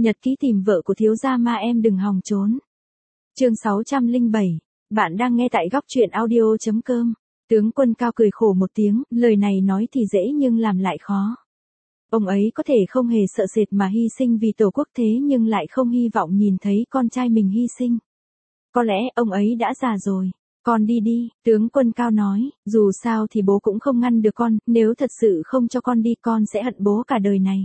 Nhật ký tìm vợ của thiếu gia ma em đừng hòng trốn. Chương 607. Bạn đang nghe tại góc truyện audio.com. Tướng Quân Cao cười khổ một tiếng, lời này nói thì dễ nhưng làm lại khó. Ông ấy có thể không hề sợ sệt mà hy sinh vì tổ quốc thế nhưng lại không hy vọng nhìn thấy con trai mình hy sinh. Có lẽ ông ấy đã già rồi. Con đi đi, tướng Quân Cao nói, dù sao thì bố cũng không ngăn được con, nếu thật sự không cho con đi con sẽ hận bố cả đời này.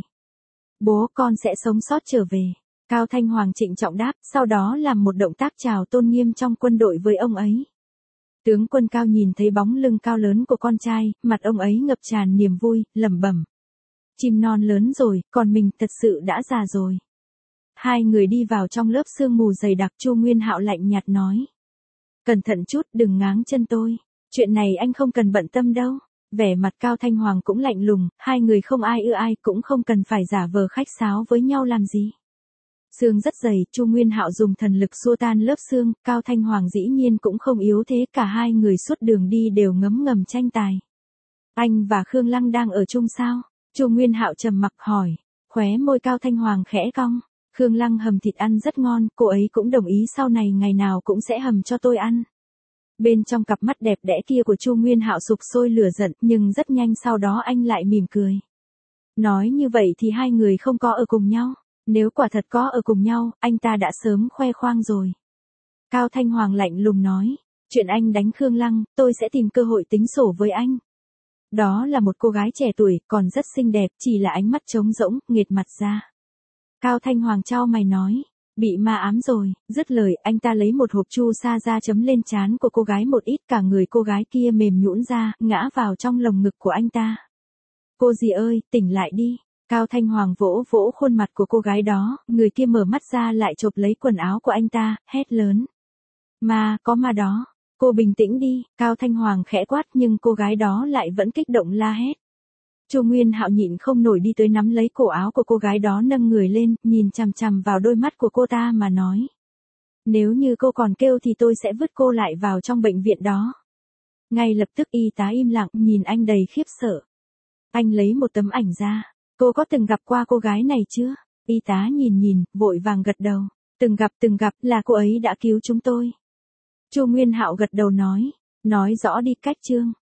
Bố con sẽ sống sót trở về. Cao Thanh Hoàng trịnh trọng đáp, sau đó làm một động tác chào tôn nghiêm trong quân đội với ông ấy. Tướng Quân Cao nhìn thấy bóng lưng cao lớn của con trai, mặt ông ấy ngập tràn niềm vui, lẩm bẩm. Chim non lớn rồi, còn mình thật sự đã già rồi. Hai người đi vào trong lớp sương mù dày đặc. Chu Nguyên Hạo lạnh nhạt nói. Cẩn thận chút, đừng ngáng chân tôi. Chuyện này anh không cần bận tâm đâu. Vẻ mặt Cao Thanh Hoàng cũng lạnh lùng, hai người không ai ưa ai cũng không cần phải giả vờ khách sáo với nhau làm gì. Sương rất dày, Chu Nguyên Hạo dùng thần lực xua tan lớp sương, Cao Thanh Hoàng dĩ nhiên cũng không yếu thế, cả hai người suốt đường đi đều ngấm ngầm tranh tài. Anh và Khương Lăng đang ở chung sao? Chu Nguyên Hạo trầm mặc hỏi, khóe môi Cao Thanh Hoàng khẽ cong. Khương Lăng hầm thịt ăn rất ngon, cô ấy cũng đồng ý sau này ngày nào cũng sẽ hầm cho tôi ăn. Bên trong cặp mắt đẹp đẽ kia của Chu Nguyên Hạo sục sôi lửa giận, nhưng rất nhanh sau đó anh lại mỉm cười. Nói như vậy thì hai người không có ở cùng nhau. Nếu quả thật có ở cùng nhau, anh ta đã sớm khoe khoang rồi. Cao Thanh Hoàng lạnh lùng nói, chuyện anh đánh Khương Lăng, tôi sẽ tìm cơ hội tính sổ với anh. Đó là một cô gái trẻ tuổi, còn rất xinh đẹp, chỉ là ánh mắt trống rỗng, nghệt mặt ra. Cao Thanh Hoàng chau mày nói, bị ma ám rồi, dứt lời, anh ta lấy một hộp chu sa ra chấm lên trán của cô gái một ít, cả người cô gái kia mềm nhũn ra, ngã vào trong lồng ngực của anh ta. Cô dì ơi, tỉnh lại đi. Cao Thanh Hoàng vỗ vỗ khuôn mặt của cô gái đó, người kia mở mắt ra lại chộp lấy quần áo của anh ta, hét lớn. Ma, có ma đó. Cô bình tĩnh đi, Cao Thanh Hoàng khẽ quát nhưng cô gái đó lại vẫn kích động la hét. Chu Nguyên Hạo nhịn không nổi đi tới nắm lấy cổ áo của cô gái đó nâng người lên, nhìn chằm chằm vào đôi mắt của cô ta mà nói. Nếu như cô còn kêu thì tôi sẽ vứt cô lại vào trong bệnh viện đó. Ngay lập tức y tá im lặng, nhìn anh đầy khiếp sợ. Anh lấy một tấm ảnh ra. Cô có từng gặp qua cô gái này chưa? Y tá nhìn, vội vàng gật đầu. Từng gặp, là cô ấy đã cứu chúng tôi. Chu Nguyên Hạo gật đầu nói rõ đi cách chương.